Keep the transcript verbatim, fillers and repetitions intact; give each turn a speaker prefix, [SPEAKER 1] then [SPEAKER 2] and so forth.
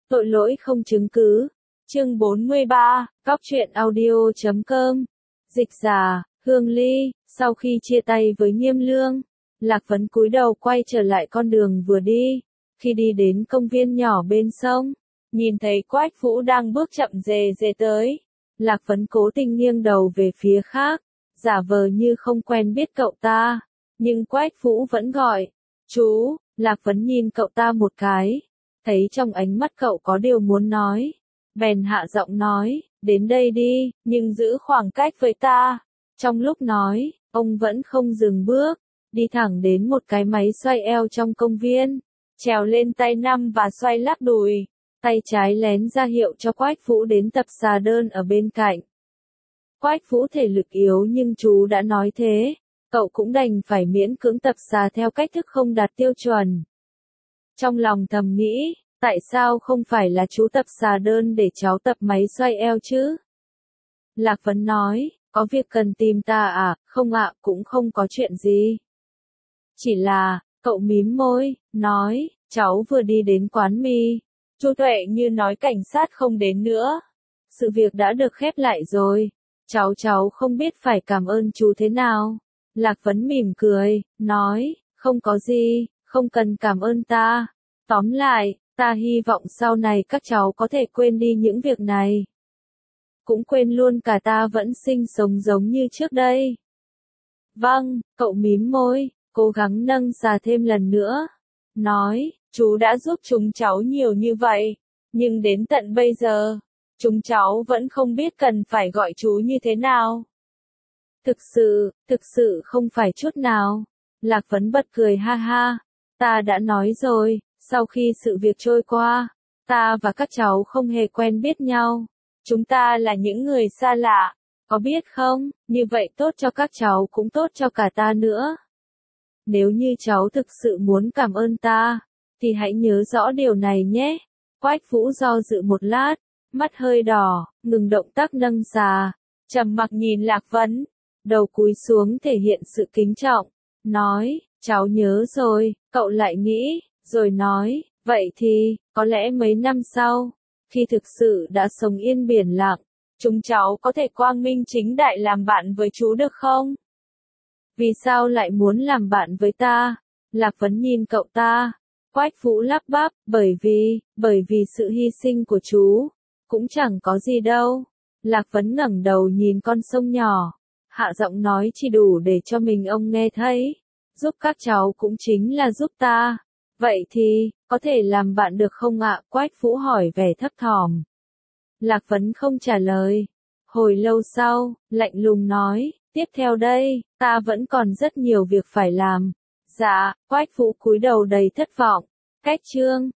[SPEAKER 1] Tội lỗi không chứng cứ. Chương bốn mươi ba, Cóc truyện audio chấm com. Dịch giả, Hương Ly, sau khi chia tay với Nghiêm Lương, Lạc Vấn cúi đầu quay trở lại con đường vừa đi. Khi đi đến công viên nhỏ bên sông, nhìn thấy Quách Vũ đang bước chậm rề rề tới. Lạc Vấn cố tình nghiêng đầu về phía khác, giả vờ như không quen biết cậu ta. Nhưng Quách Vũ vẫn gọi, chú. Lạc Vấn nhìn cậu ta một cái, thấy trong ánh mắt cậu có điều muốn nói. Bèn hạ giọng nói, đến đây đi, nhưng giữ khoảng cách với ta. Trong lúc nói, ông vẫn không dừng bước, đi thẳng đến một cái máy xoay eo trong công viên, trèo lên tay năm và xoay lắc đùi. Tay trái lén ra hiệu cho Quách Vũ đến tập xà đơn ở bên cạnh. Quách Vũ thể lực yếu nhưng chú đã nói thế, cậu cũng đành phải miễn cưỡng tập xà theo cách thức không đạt tiêu chuẩn. Trong lòng thầm nghĩ, tại sao không phải là chú tập xà đơn để cháu tập máy xoay eo chứ? Lạc Vấn nói, có việc cần tìm ta à? Không ạ, cũng không có chuyện gì. Chỉ là, cậu mím môi, nói, cháu vừa đi đến quán mì. Chu Tuệ như nói cảnh sát không đến nữa. Sự việc đã được khép lại rồi. Cháu cháu không biết phải cảm ơn chú thế nào. Lạc Vấn mỉm cười, nói, không có gì, không cần cảm ơn ta. Tóm lại, ta hy vọng sau này các cháu có thể quên đi những việc này. Cũng quên luôn cả ta vẫn sinh sống giống như trước đây. Vâng, cậu mím môi, cố gắng nâng xà thêm lần nữa. Nói, chú đã giúp chúng cháu nhiều như vậy, nhưng đến tận bây giờ, chúng cháu vẫn không biết cần phải gọi chú như thế nào. Thực sự, thực sự không phải chút nào. Lạc Vấn bật cười ha ha. Ta đã nói rồi, sau khi sự việc trôi qua, ta và các cháu không hề quen biết nhau. Chúng ta là những người xa lạ, có biết không, như vậy tốt cho các cháu cũng tốt cho cả ta nữa. Nếu như cháu thực sự muốn cảm ơn ta, thì hãy nhớ rõ điều này nhé. Quách Vũ do dự một lát, mắt hơi đỏ, ngừng động tác nâng xà, trầm mặc nhìn Lạc Vấn, đầu cúi xuống thể hiện sự kính trọng, nói, cháu nhớ rồi. Cậu lại nghĩ, rồi nói, vậy thì, có lẽ mấy năm sau, khi thực sự đã sống yên biển lặng, chúng cháu có thể quang minh chính đại làm bạn với chú được không? Vì sao lại muốn làm bạn với ta? Lạc Vấn nhìn cậu ta. Quách Vũ lắp bắp, bởi vì, bởi vì sự hy sinh của chú, cũng chẳng có gì đâu. Lạc Vấn ngẩng đầu nhìn con sông nhỏ, hạ giọng nói chỉ đủ để cho mình ông nghe thấy. Giúp các cháu cũng chính là giúp ta. Vậy thì, có thể làm bạn được không ạ? Quách Vũ hỏi vẻ thấp thỏm. Lạc Vấn không trả lời. Hồi lâu sau, lạnh lùng nói, tiếp theo đây, ta vẫn còn rất nhiều việc phải làm. Dạ, Quách Vũ cúi đầu đầy thất vọng. Cách chương